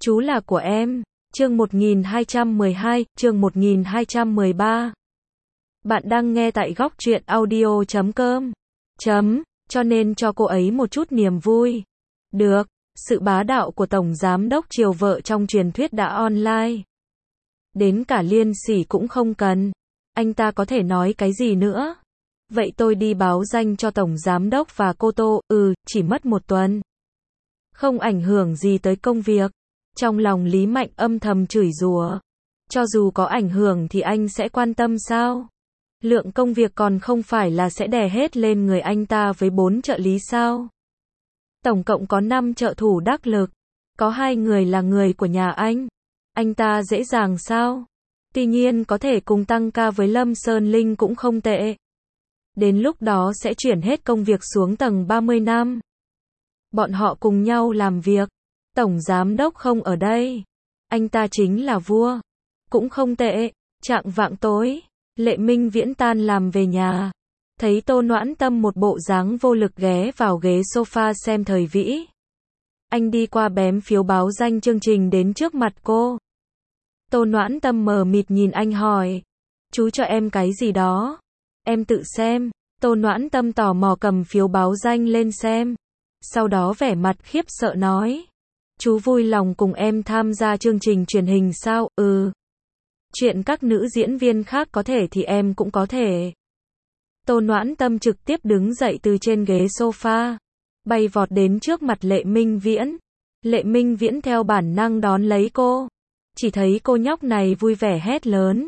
Chú là của em. Chương 1212, chương 1213. Bạn đang nghe tại góc truyện audio.com. Cho nên cho cô ấy một chút niềm vui. Được, sự bá đạo của Tổng Giám đốc chiều vợ trong truyền thuyết đã online. Đến cả Liên Sỉ cũng không cần. Anh ta có thể nói cái gì nữa? Vậy tôi đi báo danh cho Tổng Giám đốc và cô Tô, chỉ mất 1 tuần. Không ảnh hưởng gì tới công việc. Trong lòng Lý Mạnh âm thầm chửi rủa. Cho dù có ảnh hưởng thì anh sẽ quan tâm sao? Lượng công việc còn không phải là sẽ đè hết lên người anh ta với 4 trợ lý sao? Tổng cộng có 5 trợ thủ đắc lực. Có 2 người là người của nhà anh. Anh ta dễ dàng sao? Tuy nhiên có thể cùng tăng ca với Lâm Sơn Linh cũng không tệ. Đến lúc đó sẽ chuyển hết công việc xuống tầng 30 năm. Bọn họ cùng nhau làm việc. Tổng Giám đốc không ở đây. Anh ta chính là vua. Cũng không tệ. Chạng vạng tối, Lệ Minh Viễn tan làm về nhà. Thấy Tô Noãn Tâm một bộ dáng vô lực ghé vào ghế sofa xem thời vĩ. Anh đi qua bém phiếu báo danh chương trình đến trước mặt cô. Tô Noãn Tâm mờ mịt nhìn anh hỏi. Chú cho em cái gì đó? Em tự xem. Tô Noãn Tâm tò mò cầm phiếu báo danh lên xem. Sau đó vẻ mặt khiếp sợ nói. Chú vui lòng cùng em tham gia chương trình truyền hình sao? Chuyện các nữ diễn viên khác có thể thì em cũng có thể. Tô Noãn Tâm trực tiếp đứng dậy từ trên ghế sofa. Bay vọt đến trước mặt Lệ Minh Viễn. Lệ Minh Viễn theo bản năng đón lấy cô. Chỉ thấy cô nhóc này vui vẻ hét lớn.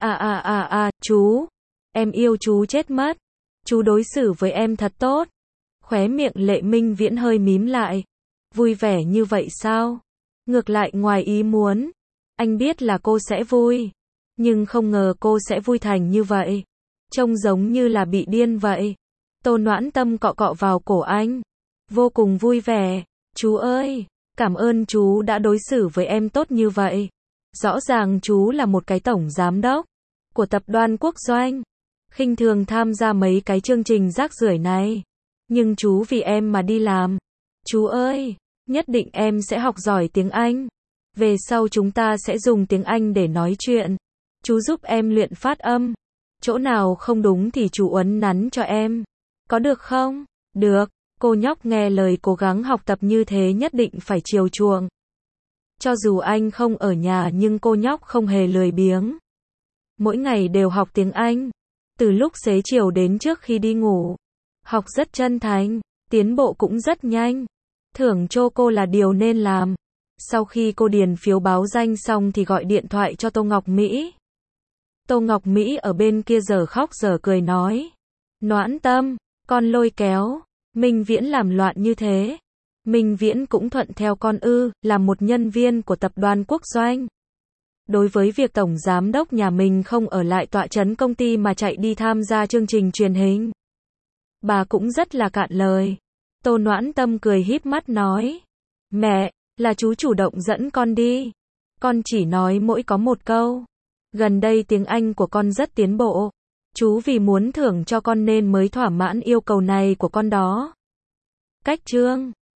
Chú. Em yêu chú chết mất. Chú đối xử với em thật tốt. Khóe miệng Lệ Minh Viễn hơi mím lại. Vui vẻ như vậy sao? Ngược lại ngoài ý muốn. Anh biết là cô sẽ vui. Nhưng không ngờ cô sẽ vui thành như vậy. Trông giống như là bị điên vậy. Tô Noãn Tâm cọ cọ vào cổ anh. Vô cùng vui vẻ. Chú ơi, cảm ơn chú đã đối xử với em tốt như vậy. Rõ ràng chú là một cái tổng giám đốc của tập đoàn Quốc Doanh. Khinh thường tham gia mấy cái chương trình rác rưởi này. Nhưng chú vì em mà đi làm. Chú ơi, nhất định em sẽ học giỏi tiếng Anh. Về sau chúng ta sẽ dùng tiếng Anh để nói chuyện. Chú giúp em luyện phát âm. Chỗ nào không đúng thì chú uốn nắn cho em. Có được không? Được, cô nhóc nghe lời cố gắng học tập như thế nhất định phải chiều chuộng. Cho dù anh không ở nhà nhưng cô nhóc không hề lười biếng. Mỗi ngày đều học tiếng Anh. Từ lúc xế chiều đến trước khi đi ngủ. Học rất chân thành, tiến bộ cũng rất nhanh. Thưởng cho cô là điều nên làm. Sau khi cô điền phiếu báo danh xong thì gọi điện thoại cho Tô Ngọc Mỹ. Tô Ngọc Mỹ ở bên kia giờ khóc giờ cười nói. Noãn Tâm, con lôi kéo Minh Viễn làm loạn như thế. Minh Viễn cũng thuận theo con làm một nhân viên của tập đoàn Quốc Doanh. Đối với việc Tổng Giám đốc nhà mình không ở lại tọa trấn công ty mà chạy đi tham gia chương trình truyền hình. Bà cũng rất là cạn lời. Tô Noãn Tâm cười híp mắt nói. Mẹ, là chú chủ động dẫn con đi. Con chỉ nói mỗi có một câu. Gần đây tiếng Anh của con rất tiến bộ. Chú vì muốn thưởng cho con nên mới thỏa mãn yêu cầu này của con đó. Cách chương